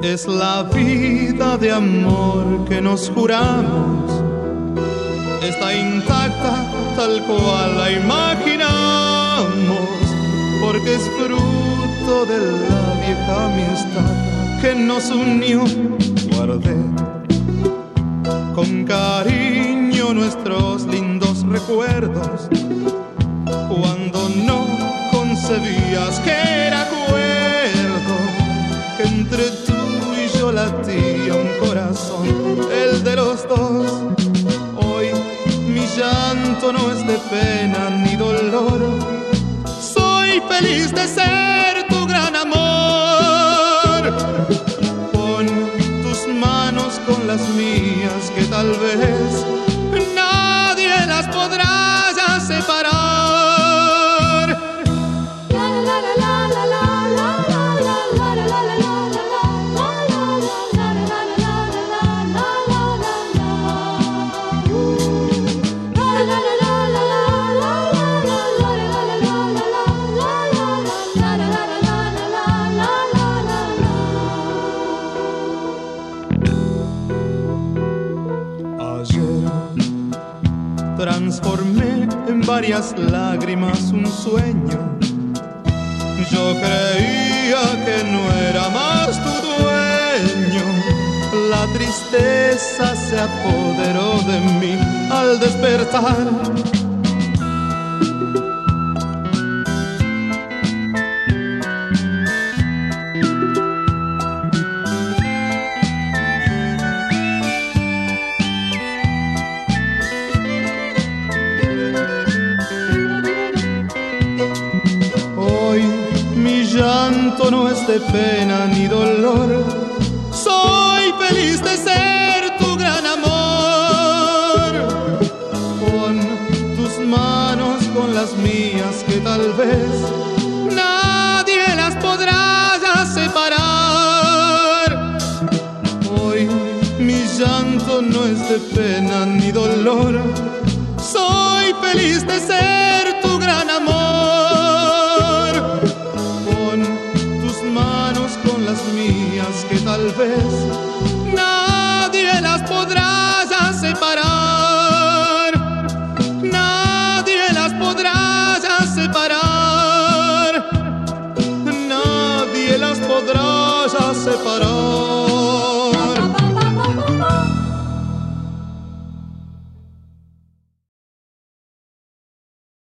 Es la vida de amor que nos juramos, está intacta tal cual la imaginamos, porque es fruto de la vieja amistad que nos unió. Guardé con cariño nuestros lindos recuerdos, cuando no concebías que era acuerdo, que entre tú y yo latía un corazón, el de los dos. Hoy mi llanto no es de pena ni dolor, soy feliz de ser tu gran amor. Pon tus manos con las mías, que tal vez nadie las podrá ya separar. Transformé en varias lágrimas un sueño. Yo creía que no era más tu dueño. La tristeza se apoderó de mí al despertar. No es de pena ni dolor, soy feliz de ser tu gran amor. Pon tus manos con las mías, que tal vez nadie las podrá ya separar. Hoy mi llanto no es de pena ni dolor, soy feliz de ser tu gran amor. Con las mías, que tal vez nadie las podrá ya separar, nadie las podrá ya separar, nadie las podrá ya separar.